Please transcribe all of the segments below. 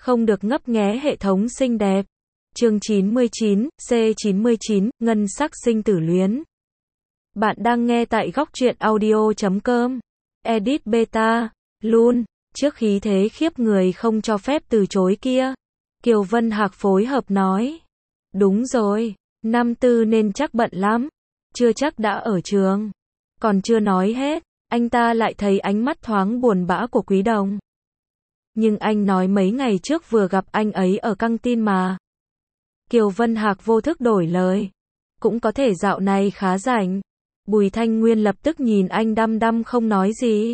Không được ngấp nghé hệ thống xinh đẹp. Chương 99, C99, ngân sắc sinh tử luyến. Bạn đang nghe tại góc truyện audio.com. Edit beta. Luôn. Trước khí thế khiếp người không cho phép từ chối kia, Kiều Vân Hạc phối hợp nói. Đúng rồi, năm tư nên chắc bận lắm. Chưa chắc đã ở trường. Còn chưa nói hết, anh ta lại thấy ánh mắt thoáng buồn bã của Quý Đồng. Nhưng anh nói mấy ngày trước vừa gặp anh ấy ở căng tin mà. Kiều Vân Hạc vô thức đổi lời. Cũng có thể dạo này khá rảnh. Bùi Thanh Nguyên lập tức nhìn anh đăm đăm không nói gì.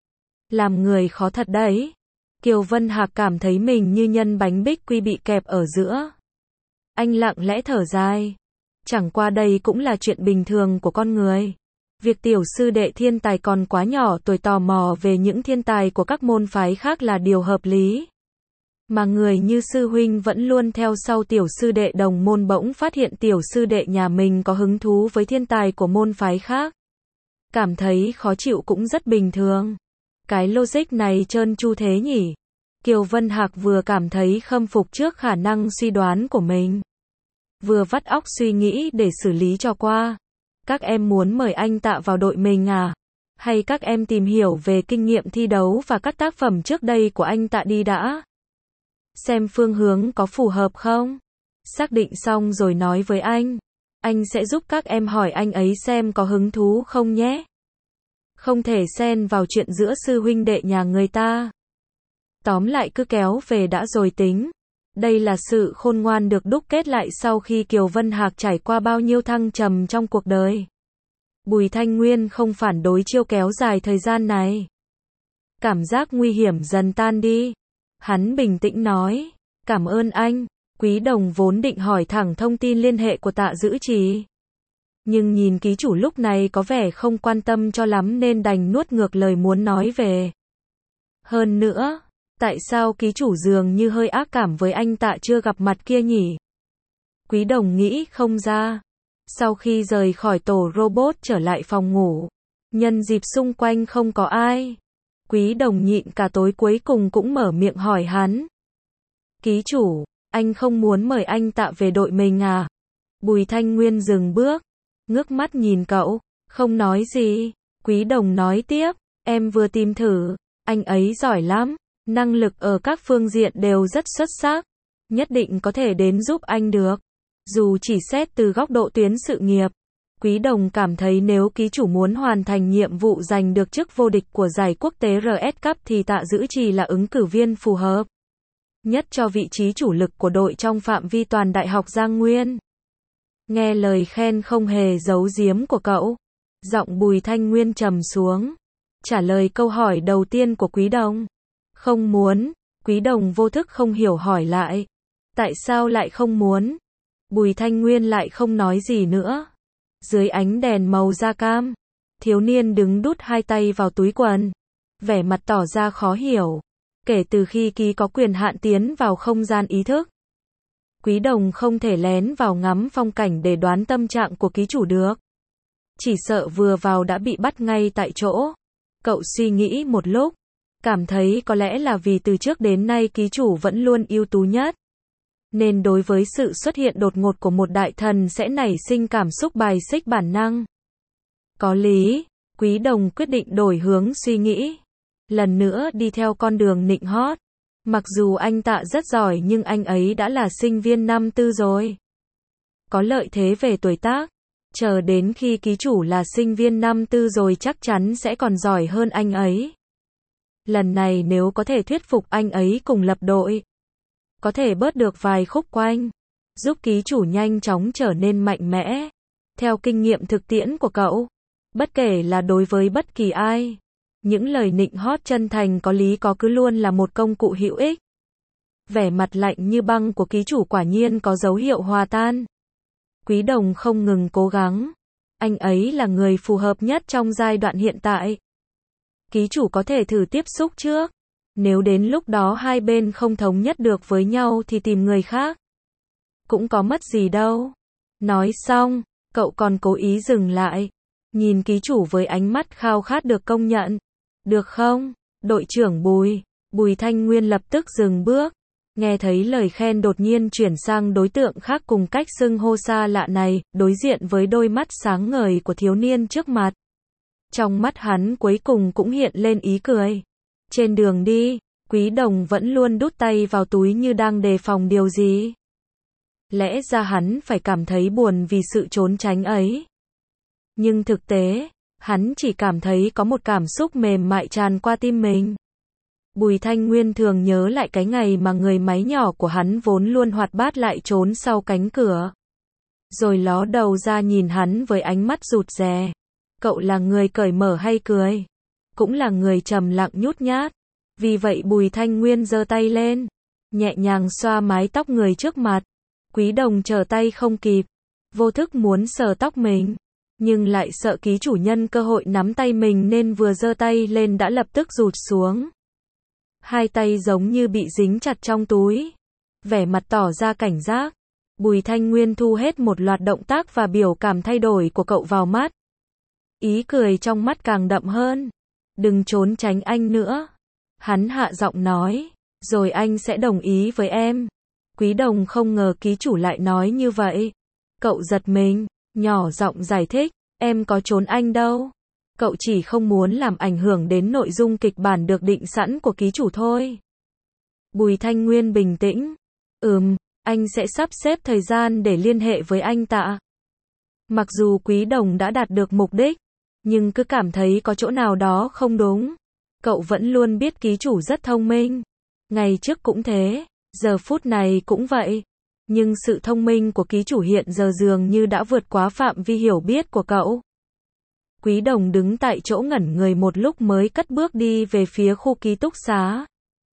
Làm người khó thật đấy. Kiều Vân Hạc cảm thấy mình như nhân bánh bích quy bị kẹp ở giữa. Anh lặng lẽ thở dài. Chẳng qua đây cũng là chuyện bình thường của con người. Việc tiểu sư đệ thiên tài còn quá nhỏ tuổi tò mò về những thiên tài của các môn phái khác là điều hợp lý. Mà người như sư huynh vẫn luôn theo sau tiểu sư đệ đồng môn bỗng phát hiện tiểu sư đệ nhà mình có hứng thú với thiên tài của môn phái khác. Cảm thấy khó chịu cũng rất bình thường. Cái logic này trơn tru thế nhỉ? Kiều Vân Hạc vừa cảm thấy khâm phục trước khả năng suy đoán của mình. Vừa vắt óc suy nghĩ để xử lý cho qua. Các em muốn mời anh Tạ vào đội mình à? Hay các em tìm hiểu về kinh nghiệm thi đấu và các tác phẩm trước đây của anh Tạ đi đã? Xem phương hướng có phù hợp không? Xác định xong rồi nói với anh. Anh sẽ giúp các em hỏi anh ấy xem có hứng thú không nhé. Không thể xen vào chuyện giữa sư huynh đệ nhà người ta. Tóm lại cứ kéo về đã rồi tính. Đây là sự khôn ngoan được đúc kết lại sau khi Kiều Vân Hạc trải qua bao nhiêu thăng trầm trong cuộc đời. Bùi Thanh Nguyên không phản đối chiêu kéo dài thời gian này. Cảm giác nguy hiểm dần tan đi. Hắn bình tĩnh nói. Cảm ơn anh. Quý Đồng vốn định hỏi thẳng thông tin liên hệ của Tạ Dữ Trì. Nhưng nhìn ký chủ lúc này có vẻ không quan tâm cho lắm nên đành nuốt ngược lời muốn nói về. Hơn nữa, tại sao ký chủ dường như hơi ác cảm với anh Tạ chưa gặp mặt kia nhỉ? Quý Đồng nghĩ không ra. Sau khi rời khỏi tổ robot trở lại phòng ngủ, nhân dịp xung quanh không có ai, Quý Đồng nhịn cả tối cuối cùng cũng mở miệng hỏi hắn. Ký chủ, anh không muốn mời anh Tạ về đội mình à? Bùi Thanh Nguyên dừng bước, ngước mắt nhìn cậu, không nói gì. Quý Đồng nói tiếp, em vừa tìm thử, anh ấy giỏi lắm, năng lực ở các phương diện đều rất xuất sắc, nhất định có thể đến giúp anh được. Dù chỉ xét từ góc độ tuyến sự nghiệp, Quý Đồng cảm thấy nếu ký chủ muốn hoàn thành nhiệm vụ giành được chức vô địch của giải quốc tế RS Cup thì Tạ Dữ Trì là ứng cử viên phù hợp nhất cho vị trí chủ lực của đội trong phạm vi toàn Đại học Giang Nguyên. Nghe lời khen không hề giấu giếm của cậu, giọng Bùi Thanh Nguyên trầm xuống, trả lời câu hỏi đầu tiên của Quý Đồng. Không muốn. Quý Đồng vô thức không hiểu hỏi lại. Tại sao lại không muốn? Bùi Thanh Nguyên lại không nói gì nữa. Dưới ánh đèn màu da cam, thiếu niên đứng đút hai tay vào túi quần, vẻ mặt tỏ ra khó hiểu. Kể từ khi ký có quyền hạn tiến vào không gian ý thức, Quý Đồng không thể lén vào ngắm phong cảnh để đoán tâm trạng của ký chủ được. Chỉ sợ vừa vào đã bị bắt ngay tại chỗ. Cậu suy nghĩ một lúc, cảm thấy có lẽ là vì từ trước đến nay ký chủ vẫn luôn ưu tú nhất, nên đối với sự xuất hiện đột ngột của một đại thần sẽ nảy sinh cảm xúc bài xích bản năng. Có lý. Quý Đồng quyết định đổi hướng suy nghĩ. Lần nữa đi theo con đường nịnh hót. Mặc dù anh Tạ rất giỏi nhưng anh ấy đã là sinh viên năm tư rồi. Có lợi thế về tuổi tác. Chờ đến khi ký chủ là sinh viên năm tư rồi chắc chắn sẽ còn giỏi hơn anh ấy. Lần này nếu có thể thuyết phục anh ấy cùng lập đội, có thể bớt được vài khúc quanh, giúp ký chủ nhanh chóng trở nên mạnh mẽ. Theo kinh nghiệm thực tiễn của cậu, bất kể là đối với bất kỳ ai, những lời nịnh hót chân thành có lý có cứ luôn là một công cụ hữu ích. Vẻ mặt lạnh như băng của ký chủ quả nhiên có dấu hiệu hòa tan. Quý Đồng không ngừng cố gắng. Anh ấy là người phù hợp nhất trong giai đoạn hiện tại. Ký chủ có thể thử tiếp xúc trước. Nếu đến lúc đó hai bên không thống nhất được với nhau thì tìm người khác. Cũng có mất gì đâu. Nói xong, cậu còn cố ý dừng lại. Nhìn ký chủ với ánh mắt khao khát được công nhận. Được không? Đội trưởng Bùi. Bùi Thanh Nguyên lập tức dừng bước. Nghe thấy lời khen đột nhiên chuyển sang đối tượng khác cùng cách xưng hô xa lạ này, đối diện với đôi mắt sáng ngời của thiếu niên trước mặt. Trong mắt hắn cuối cùng cũng hiện lên ý cười. Trên đường đi, Quý Đồng vẫn luôn đút tay vào túi như đang đề phòng điều gì. Lẽ ra hắn phải cảm thấy buồn vì sự trốn tránh ấy. Nhưng thực tế, hắn chỉ cảm thấy có một cảm xúc mềm mại tràn qua tim mình. Bùi Thanh Nguyên thường nhớ lại cái ngày mà người máy nhỏ của hắn vốn luôn hoạt bát lại trốn sau cánh cửa. Rồi ló đầu ra nhìn hắn với ánh mắt rụt rè. Cậu là người cởi mở hay cười? Cũng là người trầm lặng nhút nhát. Vì vậy Bùi Thanh Nguyên giơ tay lên, nhẹ nhàng xoa mái tóc người trước mặt. Quý Đồng trở tay không kịp, vô thức muốn sờ tóc mình, nhưng lại sợ ký chủ nhân cơ hội nắm tay mình nên vừa giơ tay lên đã lập tức rụt xuống. Hai tay giống như bị dính chặt trong túi, vẻ mặt tỏ ra cảnh giác. Bùi Thanh Nguyên thu hết một loạt động tác và biểu cảm thay đổi của cậu vào mắt. Ý cười trong mắt càng đậm hơn. Đừng trốn tránh anh nữa. Hắn hạ giọng nói, rồi anh sẽ đồng ý với em. Quý Đồng không ngờ ký chủ lại nói như vậy. Cậu giật mình, nhỏ giọng giải thích, em có trốn anh đâu. Cậu chỉ không muốn làm ảnh hưởng đến nội dung kịch bản được định sẵn của ký chủ thôi. Bùi Thanh Nguyên bình tĩnh, anh sẽ sắp xếp thời gian để liên hệ với anh tạ. Mặc dù Quý Đồng đã đạt được mục đích, nhưng cứ cảm thấy có chỗ nào đó không đúng. Cậu vẫn luôn biết ký chủ rất thông minh. Ngày trước cũng thế, giờ phút này cũng vậy. Nhưng sự thông minh của ký chủ hiện giờ dường như đã vượt quá phạm vi hiểu biết của cậu. Quý Đồng đứng tại chỗ ngẩn người một lúc mới cất bước đi về phía khu ký túc xá.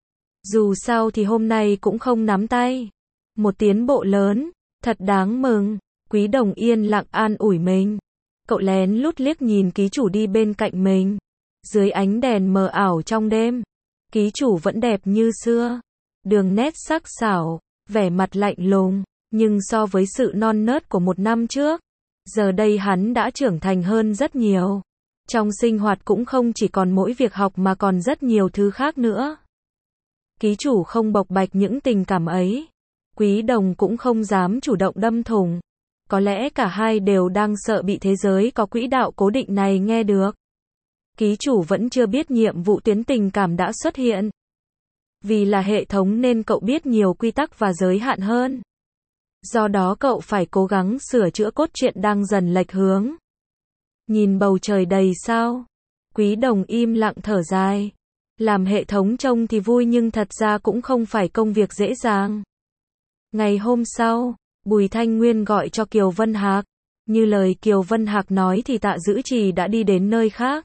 Dù sao thì hôm nay cũng không nắm tay. Một tiến bộ lớn, thật đáng mừng. Quý Đồng yên lặng an ủi mình. Cậu lén lút liếc nhìn ký chủ đi bên cạnh mình. Dưới ánh đèn mờ ảo trong đêm, ký chủ vẫn đẹp như xưa. Đường nét sắc sảo, vẻ mặt lạnh lùng, nhưng so với sự non nớt của một năm trước, giờ đây hắn đã trưởng thành hơn rất nhiều. Trong sinh hoạt cũng không chỉ còn mỗi việc học mà còn rất nhiều thứ khác nữa. Ký chủ không bộc bạch những tình cảm ấy. Quý Đồng cũng không dám chủ động đâm thủng. Có lẽ cả hai đều đang sợ bị thế giới có quỹ đạo cố định này nghe được. Ký chủ vẫn chưa biết nhiệm vụ tuyến tình cảm đã xuất hiện. Vì là hệ thống nên cậu biết nhiều quy tắc và giới hạn hơn. Do đó cậu phải cố gắng sửa chữa cốt truyện đang dần lệch hướng. Nhìn bầu trời đầy sao. Quý Đồng im lặng thở dài. Làm hệ thống trông thì vui nhưng thật ra cũng không phải công việc dễ dàng. Ngày hôm sau, Bùi Thanh Nguyên gọi cho Kiều Vân Hạc. Như lời Kiều Vân Hạc nói thì Tạ Dữ Trì đã đi đến nơi khác.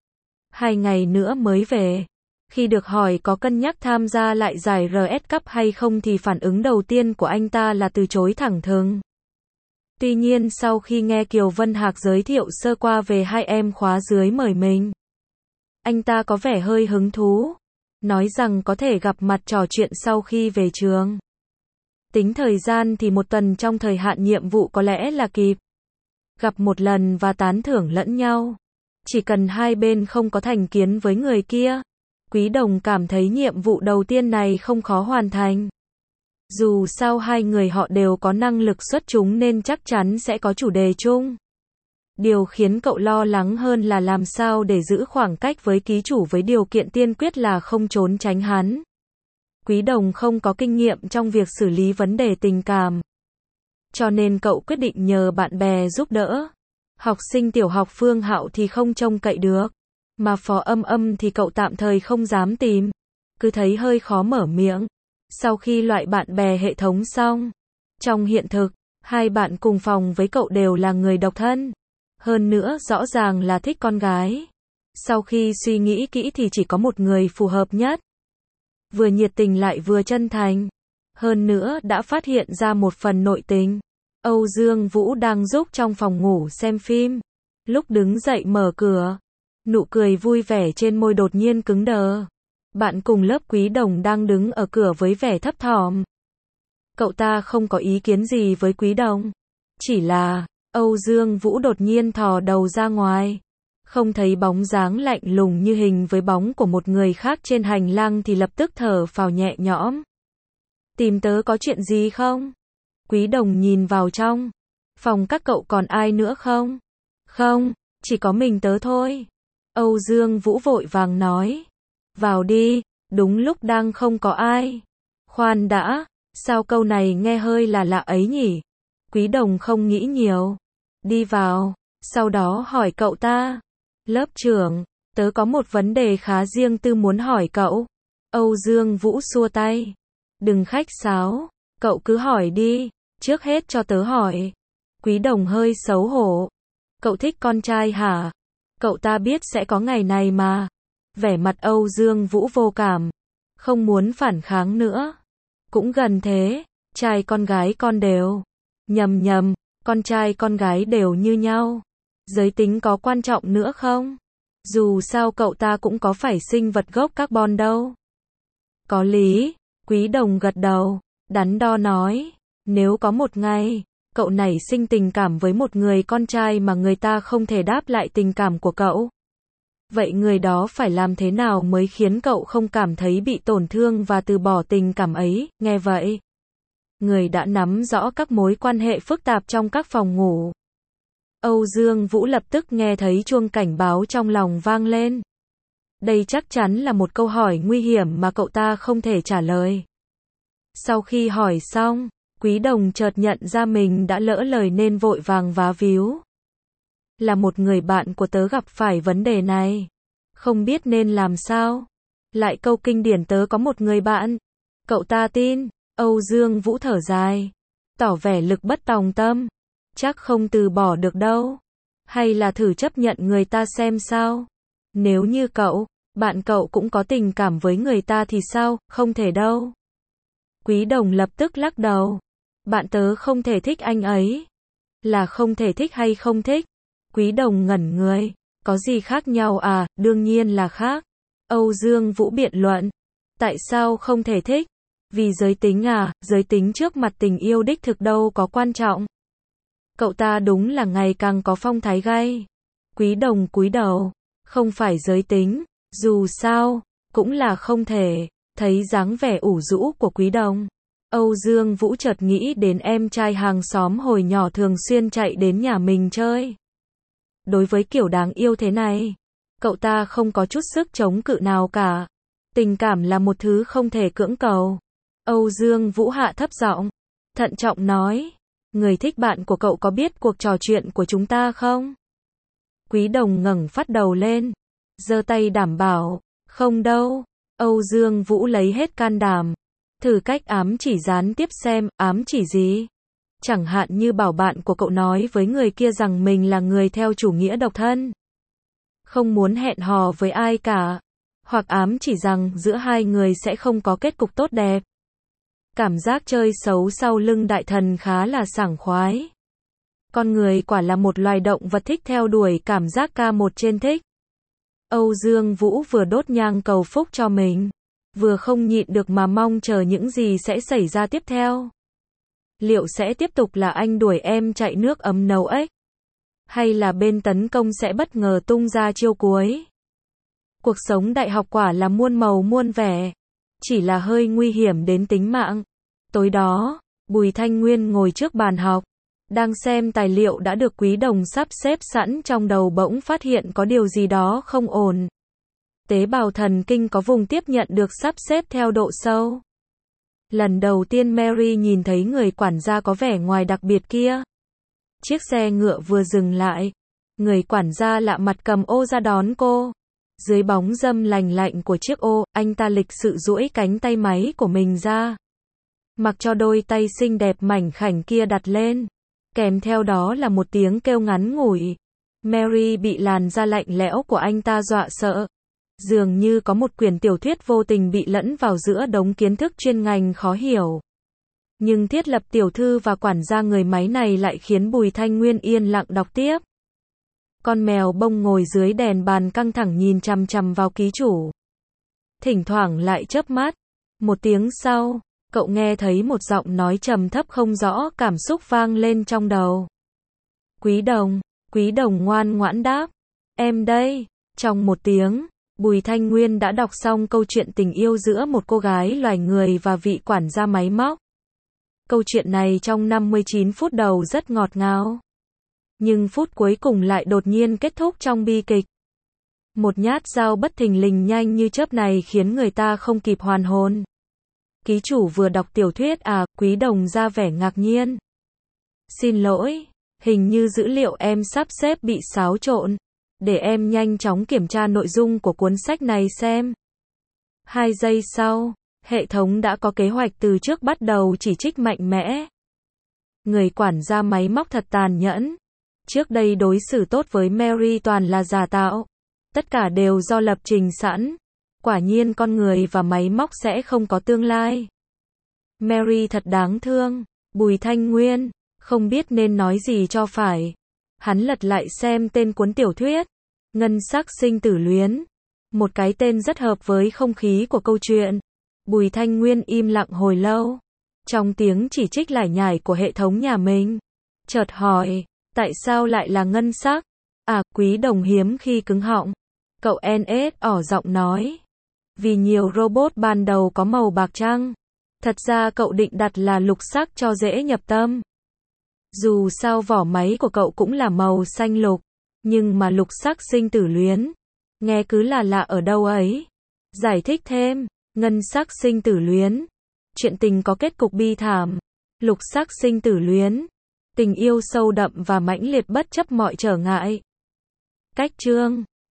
2 ngày nữa mới về. Khi được hỏi có cân nhắc tham gia lại giải RS Cup hay không thì phản ứng đầu tiên của anh ta là từ chối thẳng thừng. Tuy nhiên sau khi nghe Kiều Vân Hạc giới thiệu sơ qua về hai em khóa dưới mời mình, anh ta có vẻ hơi hứng thú. Nói rằng có thể gặp mặt trò chuyện sau khi về trường. Tính thời gian thì 1 tuần trong thời hạn nhiệm vụ có lẽ là kịp. Gặp một lần và tán thưởng lẫn nhau. Chỉ cần hai bên không có thành kiến với người kia. Quý Đồng cảm thấy nhiệm vụ đầu tiên này không khó hoàn thành. Dù sao hai người họ đều có năng lực xuất chúng nên chắc chắn sẽ có chủ đề chung. Điều khiến cậu lo lắng hơn là làm sao để giữ khoảng cách với ký chủ với điều kiện tiên quyết là không trốn tránh hắn. Quý Đồng không có kinh nghiệm trong việc xử lý vấn đề tình cảm. Cho nên cậu quyết định nhờ bạn bè giúp đỡ. Học sinh tiểu học Phương Hạo thì không trông cậy được. Mà Phó Âm Âm thì cậu tạm thời không dám tìm. Cứ thấy hơi khó mở miệng. Sau khi loại bạn bè hệ thống xong. Trong hiện thực, hai bạn cùng phòng với cậu đều là người độc thân. Hơn nữa rõ ràng là thích con gái. Sau khi suy nghĩ kỹ thì chỉ có một người phù hợp nhất. Vừa nhiệt tình lại vừa chân thành. Hơn nữa đã phát hiện ra một phần nội tình. Âu Dương Vũ đang giúp trong phòng ngủ xem phim. Lúc đứng dậy mở cửa, nụ cười vui vẻ trên môi đột nhiên cứng đờ. Bạn cùng lớp Quý Đồng đang đứng ở cửa với vẻ thấp thỏm. Cậu ta không có ý kiến gì với Quý Đồng. Chỉ là, Âu Dương Vũ đột nhiên thò đầu ra ngoài. Không thấy bóng dáng lạnh lùng như hình với bóng của một người khác trên hành lang thì lập tức thở phào nhẹ nhõm. Tìm tớ có chuyện gì không? Quý Đồng nhìn vào trong. Phòng các cậu còn ai nữa không? Không, chỉ có mình tớ thôi. Âu Dương Vũ vội vàng nói. Vào đi, đúng lúc đang không có ai. Khoan đã, sao câu này nghe hơi là lạ ấy nhỉ? Quý Đồng không nghĩ nhiều. Đi vào, sau đó hỏi cậu ta. Lớp trưởng, tớ có một vấn đề khá riêng tư muốn hỏi cậu. Âu Dương Vũ xua tay. Đừng khách sáo, cậu cứ hỏi đi, trước hết cho tớ hỏi. Quý Đồng hơi xấu hổ. Cậu thích con trai hả? Cậu ta biết sẽ có ngày này mà. Vẻ mặt Âu Dương Vũ vô cảm, không muốn phản kháng nữa. Cũng gần thế, trai con gái con đều. Nhầm, con trai con gái đều như nhau. Giới tính có quan trọng nữa không? Dù sao cậu ta cũng có phải sinh vật gốc carbon đâu. Có lý, Quý Đồng gật đầu, đắn đo nói. Nếu có một ngày, cậu nảy sinh tình cảm với một người con trai mà người ta không thể đáp lại tình cảm của cậu. Vậy người đó phải làm thế nào mới khiến cậu không cảm thấy bị tổn thương và từ bỏ tình cảm ấy? Nghe vậy, người đã nắm rõ các mối quan hệ phức tạp trong các phòng ngủ. Âu Dương Vũ lập tức nghe thấy chuông cảnh báo trong lòng vang lên. Đây chắc chắn là một câu hỏi nguy hiểm mà cậu ta không thể trả lời. Sau khi hỏi xong, Quý Đồng chợt nhận ra mình đã lỡ lời nên vội vàng vá víu. Là một người bạn của tớ gặp phải vấn đề này. Không biết nên làm sao. Lại câu kinh điển tớ có một người bạn. Cậu ta tin. Âu Dương Vũ thở dài, tỏ vẻ lực bất tòng tâm. Chắc không từ bỏ được đâu. Hay là thử chấp nhận người ta xem sao. Nếu như bạn cậu cũng có tình cảm với người ta thì sao? Không thể đâu. Quý Đồng lập tức lắc đầu. Bạn tớ không thể thích anh ấy. Là không thể thích hay không thích? Quý Đồng ngẩn người. Có gì khác nhau à? Đương nhiên là khác. Âu Dương Vũ biện luận. Tại sao không thể thích? Vì giới tính à? Giới tính trước mặt tình yêu đích thực đâu có quan trọng. Cậu ta đúng là ngày càng có phong thái gay. Quý Đồng cúi đầu. Không phải giới tính. Dù sao, cũng là không thể. Thấy dáng vẻ ủ rũ của Quý Đồng, Âu Dương Vũ chợt nghĩ đến em trai hàng xóm hồi nhỏ thường xuyên chạy đến nhà mình chơi. Đối với kiểu đáng yêu thế này, cậu ta không có chút sức chống cự nào cả. Tình cảm là một thứ không thể cưỡng cầu. Âu Dương Vũ hạ thấp giọng, thận trọng nói, người thích bạn của cậu có biết cuộc trò chuyện của chúng ta không? Quý Đồng ngẩng phát đầu lên, giơ tay đảm bảo, không đâu. Âu Dương Vũ lấy hết can đảm, thử cách ám chỉ gián tiếp xem, ám chỉ gì? Chẳng hạn như bảo bạn của cậu nói với người kia rằng mình là người theo chủ nghĩa độc thân, không muốn hẹn hò với ai cả, hoặc ám chỉ rằng giữa hai người sẽ không có kết cục tốt đẹp. Cảm giác chơi xấu sau lưng đại thần khá là sảng khoái. Con người quả là một loài động vật thích theo đuổi cảm giác K1 trên thích. Âu Dương Vũ vừa đốt nhang cầu phúc cho mình, vừa không nhịn được mà mong chờ những gì sẽ xảy ra tiếp theo. Liệu sẽ tiếp tục là anh đuổi em chạy nước ấm nấu ếch? Hay là bên tấn công sẽ bất ngờ tung ra chiêu cuối? Cuộc sống đại học quả là muôn màu muôn vẻ, chỉ là hơi nguy hiểm đến tính mạng. Tối đó, Bùi Thanh Nguyên ngồi trước bàn học, đang xem tài liệu đã được Quý Đồng sắp xếp sẵn trong đầu, bỗng phát hiện có điều gì đó không ổn. Tế bào thần kinh có vùng tiếp nhận được sắp xếp theo độ sâu. Lần đầu tiên Mary nhìn thấy người quản gia có vẻ ngoài đặc biệt kia. Chiếc xe ngựa vừa dừng lại, người quản gia lạ mặt cầm ô ra đón cô. Dưới bóng râm lành lạnh của chiếc ô, anh ta lịch sự duỗi cánh tay máy của mình ra, mặc cho đôi tay xinh đẹp mảnh khảnh kia đặt lên. Kèm theo đó là một tiếng kêu ngắn ngủi. Mary bị làn da lạnh lẽo của anh ta dọa sợ. Dường như có một quyển tiểu thuyết vô tình bị lẫn vào giữa đống kiến thức chuyên ngành khó hiểu. Nhưng thiết lập tiểu thư và quản gia người máy này lại khiến Bùi Thanh Nguyên yên lặng đọc tiếp. Con mèo bông ngồi dưới đèn bàn căng thẳng nhìn chằm chằm vào ký chủ. Thỉnh thoảng lại chớp mắt. Một tiếng sau, cậu nghe thấy một giọng nói trầm thấp không rõ cảm xúc vang lên trong đầu. Quý Đồng ngoan ngoãn đáp. Em đây. Trong một tiếng, Bùi Thanh Nguyên đã đọc xong câu chuyện tình yêu giữa một cô gái loài người và vị quản gia máy móc. Câu chuyện này trong 59 phút đầu rất ngọt ngào. Nhưng phút cuối cùng lại đột nhiên kết thúc trong bi kịch. Một nhát dao bất thình lình nhanh như chớp này khiến người ta không kịp hoàn hồn. Ký chủ vừa đọc tiểu thuyết à? Quý Đồng ra vẻ ngạc nhiên. Xin lỗi, hình như dữ liệu em sắp xếp bị xáo trộn. Để em nhanh chóng kiểm tra nội dung của cuốn sách này xem. 2 giây sau, hệ thống đã có kế hoạch từ trước bắt đầu chỉ trích mạnh mẽ. Người quản gia máy móc thật tàn nhẫn. Trước đây đối xử tốt với Mary toàn là giả tạo. Tất cả đều do lập trình sẵn. Quả nhiên con người và máy móc sẽ không có tương lai. Mary thật đáng thương. Bùi Thanh Nguyên không biết nên nói gì cho phải. Hắn lật lại xem tên cuốn tiểu thuyết. Ngân sắc sinh tử luyến. Một cái tên rất hợp với không khí của câu chuyện. Bùi Thanh Nguyên im lặng hồi lâu. Trong tiếng chỉ trích lải nhải của hệ thống nhà mình. Chợt hỏi, tại sao lại là ngân sắc? À, Quý Đồng hiếm khi cứng họng. Cậu NS ỏ giọng nói. Vì nhiều robot ban đầu có màu bạc trắng. Thật ra cậu định đặt là lục sắc cho dễ nhập tâm. Dù sao vỏ máy của cậu cũng là màu xanh lục. Nhưng mà lục sắc sinh tử luyến. Nghe cứ là lạ ở đâu ấy. Giải thích thêm. Ngân sắc sinh tử luyến. Chuyện tình có kết cục bi thảm. Lục sắc sinh tử luyến. Tình yêu sâu đậm và mãnh liệt bất chấp mọi trở ngại. Cách chương